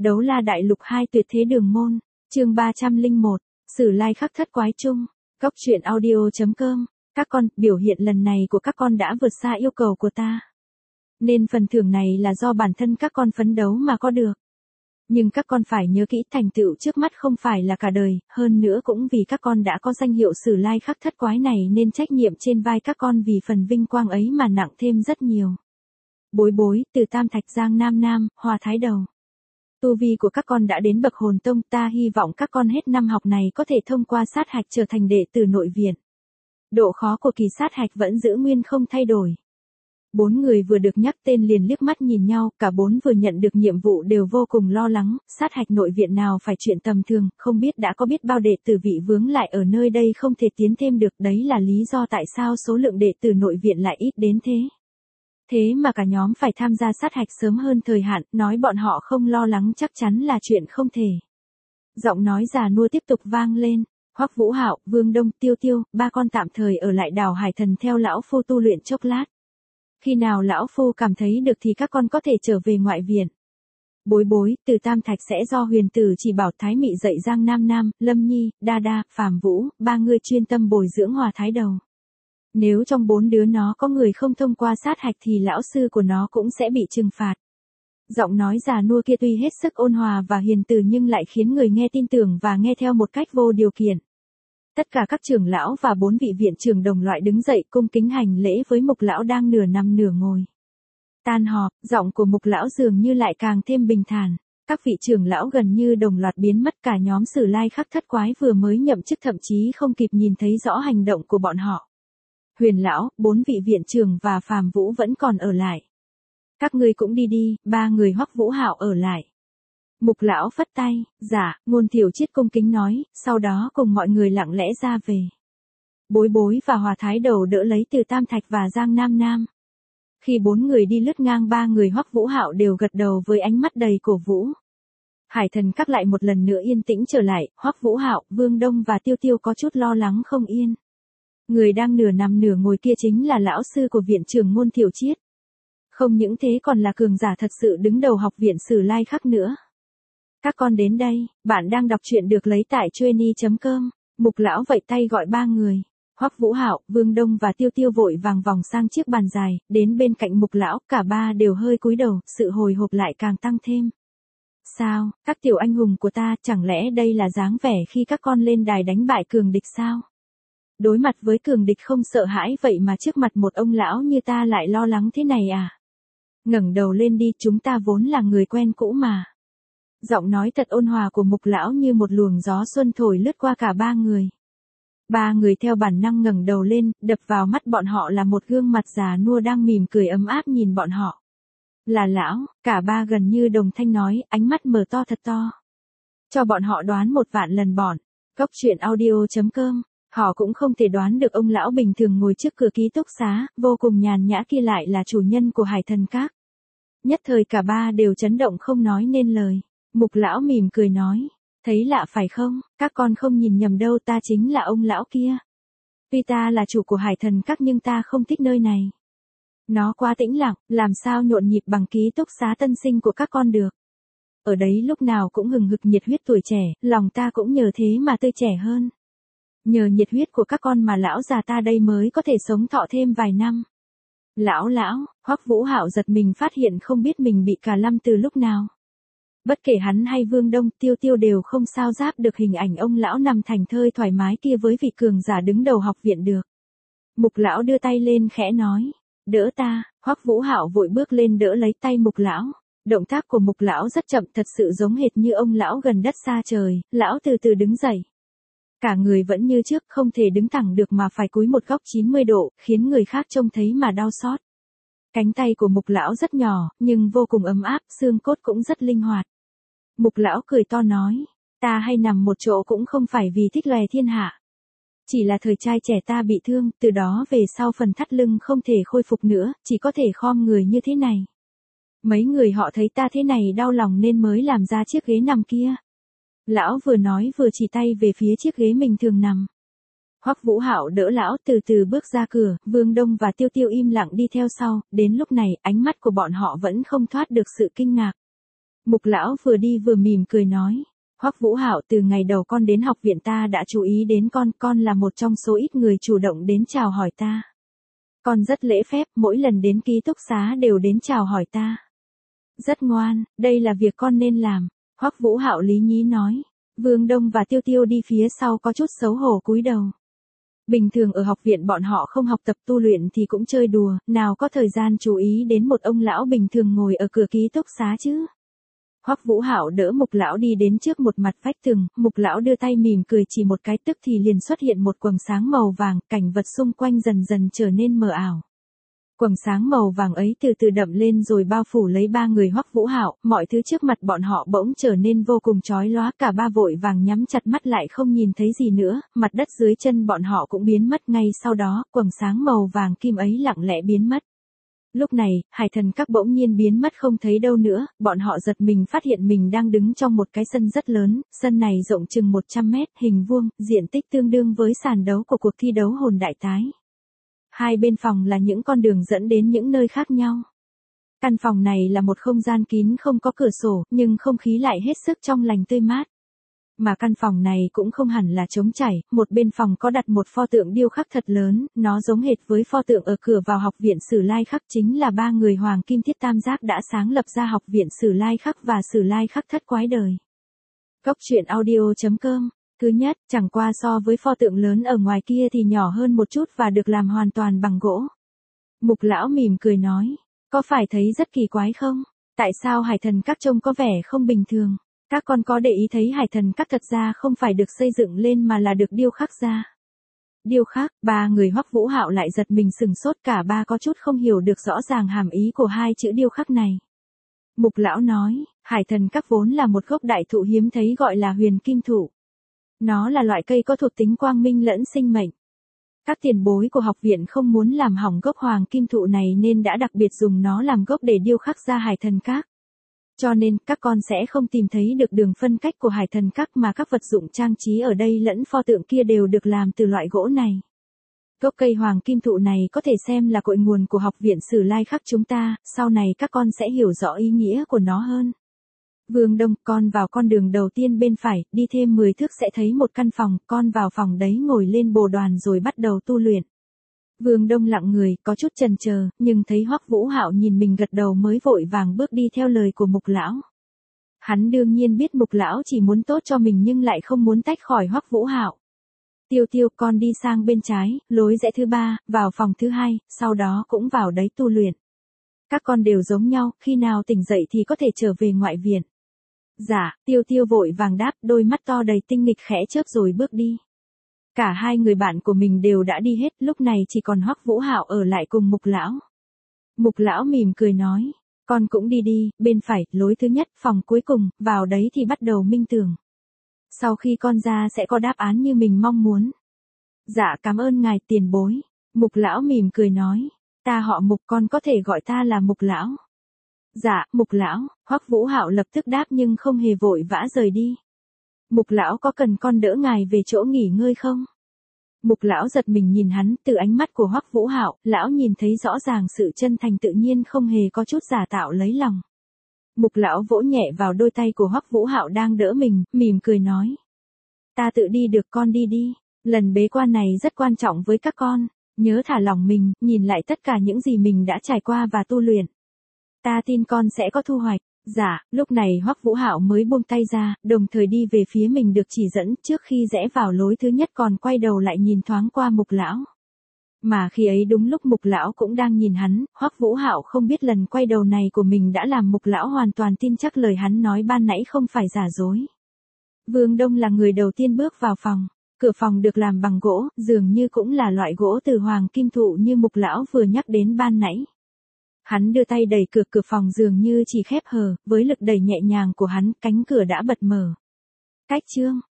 Đấu la đại lục 2 tuyệt thế đường môn, chương 301, Sử lai khắc thất quái chung, góc truyện audio.com, các con, biểu hiện lần này của các con đã vượt xa yêu cầu của ta. Nên phần thưởng này là do bản thân các con phấn đấu mà có được. Nhưng các con phải nhớ kỹ thành tựu trước mắt không phải là cả đời, hơn nữa cũng vì các con đã có danh hiệu Sử lai khắc thất quái này nên trách nhiệm trên vai các con vì phần vinh quang ấy mà nặng thêm rất nhiều. Bối bối, từ Tam Thạch Giang Nam Nam, Hòa Thái Đầu. Tu vi của các con đã đến bậc hồn tông, ta hy vọng các con hết năm học này có thể thông qua sát hạch trở thành đệ tử nội viện. Độ khó của kỳ sát hạch vẫn giữ nguyên không thay đổi. 4 người vừa được nhắc tên liền liếc mắt nhìn nhau, cả 4 vừa nhận được nhiệm vụ đều vô cùng lo lắng, sát hạch nội viện nào phải chuyện tầm thường, không biết đã có biết bao đệ tử vị vướng lại ở nơi đây không thể tiến thêm được, đấy là lý do tại sao số lượng đệ tử nội viện lại ít đến thế. Thế mà cả nhóm phải tham gia sát hạch sớm hơn thời hạn, nói bọn họ không lo lắng chắc chắn là chuyện không thể. Giọng nói già nua tiếp tục vang lên, Hoắc Vũ Hạo, Vương Đông, Tiêu Tiêu, ba con tạm thời ở lại đảo Hải Thần theo lão phu tu luyện chốc lát. Khi nào lão phu cảm thấy được thì các con có thể trở về ngoại viện. Bối bối, từ Tam Thạch sẽ do huyền tử chỉ bảo Thái Mị dạy Giang Nam Nam, Lâm Nhi, Đa Đa, Phàm Vũ, ba người chuyên tâm bồi dưỡng Hòa Thái Đầu. Nếu trong 4 đứa nó có người không thông qua sát hạch thì lão sư của nó cũng sẽ bị trừng phạt. Giọng nói già nua kia tuy hết sức ôn hòa và hiền từ nhưng lại khiến người nghe tin tưởng và nghe theo một cách vô điều kiện. Tất cả các trưởng lão và 4 vị viện trưởng đồng loại đứng dậy cung kính hành lễ với Mục lão đang nửa nằm nửa ngồi. Tan họp, giọng của Mục lão dường như lại càng thêm bình thản. Các vị trưởng lão gần như đồng loạt biến mất, cả nhóm Sử lai khắc thất quái vừa mới nhậm chức thậm chí không kịp nhìn thấy rõ hành động của bọn họ. Huyền lão, 4 vị viện trưởng và Phàm Vũ vẫn còn ở lại. Các ngươi cũng đi đi, 3 người Hoắc Vũ Hạo ở lại. Mục lão phất tay, dạ, Ngôn Thiểu Triết cung kính nói, sau đó cùng mọi người lặng lẽ ra về. Bối bối và Hòa Thái Đầu đỡ lấy Từ Tam Thạch và Giang Nam Nam. Khi 4 người đi lướt ngang, 3 người Hoắc Vũ Hạo đều gật đầu với ánh mắt đầy cổ vũ. Hải Thần Các lại một lần nữa yên tĩnh trở lại, Hoắc Vũ Hạo, Vương Đông và Tiêu Tiêu có chút lo lắng không yên. Người đang nửa nằm nửa ngồi kia chính là lão sư của viện trưởng Ngôn Thiểu Triết. Không những thế còn là cường giả thật sự đứng đầu học viện Sử lai khắc nữa. Các con đến đây, bạn đang đọc truyện được lấy tại Chueny.com. Mục lão vẫy tay gọi 3 người. Hoắc Vũ Hạo, Vương Đông và Tiêu Tiêu vội vàng vòng sang chiếc bàn dài, đến bên cạnh Mục lão, cả ba đều hơi cúi đầu, sự hồi hộp lại càng tăng thêm. Sao, các tiểu anh hùng của ta, chẳng lẽ đây là dáng vẻ khi các con lên đài đánh bại cường địch sao? Đối mặt với cường địch không sợ hãi vậy mà trước mặt một ông lão như ta lại lo lắng thế này à? Ngẩng đầu lên đi, chúng ta vốn là người quen cũ mà. Giọng nói thật ôn hòa của Mục lão như một luồng gió xuân thổi lướt qua cả 3 người. 3 người theo bản năng ngẩng đầu lên, đập vào mắt bọn họ là một gương mặt già nua đang mỉm cười ấm áp nhìn bọn họ. Là lão, cả 3 gần như đồng thanh nói, ánh mắt mở to thật to. Cho bọn họ đoán 1 vạn lần bọn. Góc truyện audio.com. Họ cũng không thể đoán được ông lão bình thường ngồi trước cửa ký túc xá, vô cùng nhàn nhã kia lại là chủ nhân của Hải Thần Các. Nhất thời cả 3 đều chấn động không nói nên lời. Mục lão mỉm cười nói, thấy lạ phải không, các con không nhìn nhầm đâu, ta chính là ông lão kia. Tuy ta là chủ của Hải Thần Các nhưng ta không thích nơi này. Nó quá tĩnh lặng, làm sao nhộn nhịp bằng ký túc xá tân sinh của các con được. Ở đấy lúc nào cũng hừng hực nhiệt huyết tuổi trẻ, lòng ta cũng nhờ thế mà tươi trẻ hơn. Nhờ nhiệt huyết của các con mà lão già ta đây mới có thể sống thọ thêm vài năm. Lão, Hoắc Vũ Hạo giật mình phát hiện không biết mình bị cà lăm từ lúc nào. Bất kể hắn hay Vương Đông, Tiêu Tiêu đều không sao giáp được hình ảnh ông lão nằm thảnh thơi thoải mái kia với vị cường giả đứng đầu học viện được. Mục lão đưa tay lên khẽ nói, đỡ ta, Hoắc Vũ Hạo vội bước lên đỡ lấy tay Mục lão. Động tác của Mục lão rất chậm, thật sự giống hệt như ông lão gần đất xa trời, lão từ từ đứng dậy. Cả người vẫn như trước, không thể đứng thẳng được mà phải cúi một góc 90 độ, khiến người khác trông thấy mà đau xót. Cánh tay của Mục lão rất nhỏ, nhưng vô cùng ấm áp, xương cốt cũng rất linh hoạt. Mục lão cười to nói, ta hay nằm một chỗ cũng không phải vì thích lòe thiên hạ. Chỉ là thời trai trẻ ta bị thương, từ đó về sau phần thắt lưng không thể khôi phục nữa, chỉ có thể khom người như thế này. Mấy người họ thấy ta thế này đau lòng nên mới làm ra chiếc ghế nằm kia. Lão vừa nói vừa chỉ tay về phía chiếc ghế mình thường nằm. Hoắc Vũ Hạo đỡ lão từ từ bước ra cửa, Vương Đông và Tiêu Tiêu im lặng đi theo sau, đến lúc này ánh mắt của bọn họ vẫn không thoát được sự kinh ngạc. Mục lão vừa đi vừa mỉm cười nói. Hoắc Vũ Hạo, từ ngày đầu con đến học viện ta đã chú ý đến con là một trong số ít người chủ động đến chào hỏi ta. Con rất lễ phép, mỗi lần đến ký túc xá đều đến chào hỏi ta. Rất ngoan, đây là việc con nên làm, Hoắc Vũ Hạo lý nhí nói. Vương Đông và Tiêu Tiêu đi phía sau có chút xấu hổ cúi đầu. Bình thường ở học viện bọn họ không học tập tu luyện thì cũng chơi đùa, nào có thời gian chú ý đến một ông lão bình thường ngồi ở cửa ký túc xá chứ. Hoắc Vũ Hạo đỡ Mục lão đi đến trước một mặt vách tường, Mục lão đưa tay mỉm cười chỉ một cái tức thì liền xuất hiện một quầng sáng màu vàng, cảnh vật xung quanh dần dần trở nên mờ ảo. Quầng sáng màu vàng ấy từ từ đậm lên rồi bao phủ lấy ba người Hoắc Vũ Hạo, mọi thứ trước mặt bọn họ bỗng trở nên vô cùng chói lóa, cả ba vội vàng nhắm chặt mắt lại không nhìn thấy gì nữa, mặt đất dưới chân bọn họ cũng biến mất ngay sau đó, quầng sáng màu vàng kim ấy lặng lẽ biến mất. Lúc này, Hải Thần Các bỗng nhiên biến mất không thấy đâu nữa, bọn họ giật mình phát hiện mình đang đứng trong một cái sân rất lớn, sân này rộng chừng 100 mét, hình vuông, diện tích tương đương với sàn đấu của cuộc thi đấu hồn đại tái. Hai bên phòng là những con đường dẫn đến những nơi khác nhau. Căn phòng này là một không gian kín không có cửa sổ, nhưng không khí lại hết sức trong lành tươi mát. Mà căn phòng này cũng không hẳn là trống trải, một bên phòng có đặt một pho tượng điêu khắc thật lớn, nó giống hệt với pho tượng ở cửa vào học viện Sử Lai Khắc, chính là ba người Hoàng Kim Thiết Tam Giác đã sáng lập ra học viện Sử Lai Khắc và Sử Lai Khắc Thất Quái Đời. Góc truyện audio.com. Thứ nhất, chẳng qua so với pho tượng lớn ở ngoài kia thì nhỏ hơn một chút và được làm hoàn toàn bằng gỗ. Mục lão mỉm cười nói, có phải thấy rất kỳ quái không? Tại sao Hải Thần Các trông có vẻ không bình thường? Các con có để ý thấy Hải Thần Các thật ra không phải được xây dựng lên mà là được điêu khắc ra. Điêu khắc, ba người Hoắc Vũ Hạo lại giật mình sừng sốt, cả ba có chút không hiểu được rõ ràng hàm ý của hai chữ điêu khắc này. Mục lão nói, Hải Thần Các vốn là một gốc đại thụ hiếm thấy gọi là huyền kim thụ. Nó là loại cây có thuộc tính quang minh lẫn sinh mệnh. Các tiền bối của học viện không muốn làm hỏng gốc hoàng kim thụ này nên đã đặc biệt dùng nó làm gốc để điêu khắc ra Hải Thần Các. Cho nên, các con sẽ không tìm thấy được đường phân cách của Hải Thần Các mà các vật dụng trang trí ở đây lẫn pho tượng kia đều được làm từ loại gỗ này. Gốc cây hoàng kim thụ này có thể xem là cội nguồn của học viện Sử Lai Khắc chúng ta, sau này các con sẽ hiểu rõ ý nghĩa của nó hơn. Vương Đông, con vào con đường đầu tiên bên phải, đi thêm 10 thước sẽ thấy một căn phòng, con vào phòng đấy ngồi lên bồ đoàn rồi bắt đầu tu luyện. Vương Đông lặng người, có chút chần chờ, nhưng thấy Hoắc Vũ Hạo nhìn mình gật đầu mới vội vàng bước đi theo lời của Mục lão. Hắn đương nhiên biết Mục lão chỉ muốn tốt cho mình nhưng lại không muốn tách khỏi Hoắc Vũ Hạo. Tiêu Tiêu, con đi sang bên trái, lối rẽ thứ 3, vào phòng thứ 2, sau đó cũng vào đấy tu luyện. Các con đều giống nhau, khi nào tỉnh dậy thì có thể trở về ngoại viện. Dạ, Tiêu Tiêu vội vàng đáp, đôi mắt to đầy tinh nghịch khẽ chớp rồi bước đi. Cả hai người bạn của mình đều đã đi hết, lúc này chỉ còn Hoắc Vũ Hạo ở lại cùng Mục lão. Mục lão mỉm cười nói, con cũng đi đi, bên phải, lối thứ nhất, phòng cuối cùng, vào đấy thì bắt đầu minh tưởng. Sau khi con ra sẽ có đáp án như mình mong muốn. Dạ, cảm ơn ngài tiền bối. Mục lão mỉm cười nói, ta họ Mục, con có thể gọi ta là Mục lão. Dạ, Mục lão, Hoắc Vũ Hạo lập tức đáp nhưng không hề vội vã rời đi. Mục lão có cần con đỡ ngài về chỗ nghỉ ngơi không? Mục lão giật mình nhìn hắn, từ ánh mắt của Hoắc Vũ Hạo, lão nhìn thấy rõ ràng sự chân thành tự nhiên không hề có chút giả tạo lấy lòng. Mục lão vỗ nhẹ vào đôi tay của Hoắc Vũ Hạo đang đỡ mình, mỉm cười nói. Ta tự đi được, con đi đi, lần bế quan này rất quan trọng với các con, nhớ thả lỏng mình, nhìn lại tất cả những gì mình đã trải qua và tu luyện. Ta tin con sẽ có thu hoạch. Dạ, lúc này Hoắc Vũ Hạo mới buông tay ra, đồng thời đi về phía mình được chỉ dẫn, trước khi rẽ vào lối thứ nhất còn quay đầu lại nhìn thoáng qua Mục lão. Mà khi ấy đúng lúc Mục lão cũng đang nhìn hắn, Hoắc Vũ Hạo không biết lần quay đầu này của mình đã làm Mục lão hoàn toàn tin chắc lời hắn nói ban nãy không phải giả dối. Vương Đông là người đầu tiên bước vào phòng, cửa phòng được làm bằng gỗ, dường như cũng là loại gỗ từ hoàng kim thụ như Mục lão vừa nhắc đến ban nãy. Hắn đưa tay đẩy cửa phòng dường như chỉ khép hờ, với lực đẩy nhẹ nhàng của hắn, cánh cửa đã bật mở. Cách chương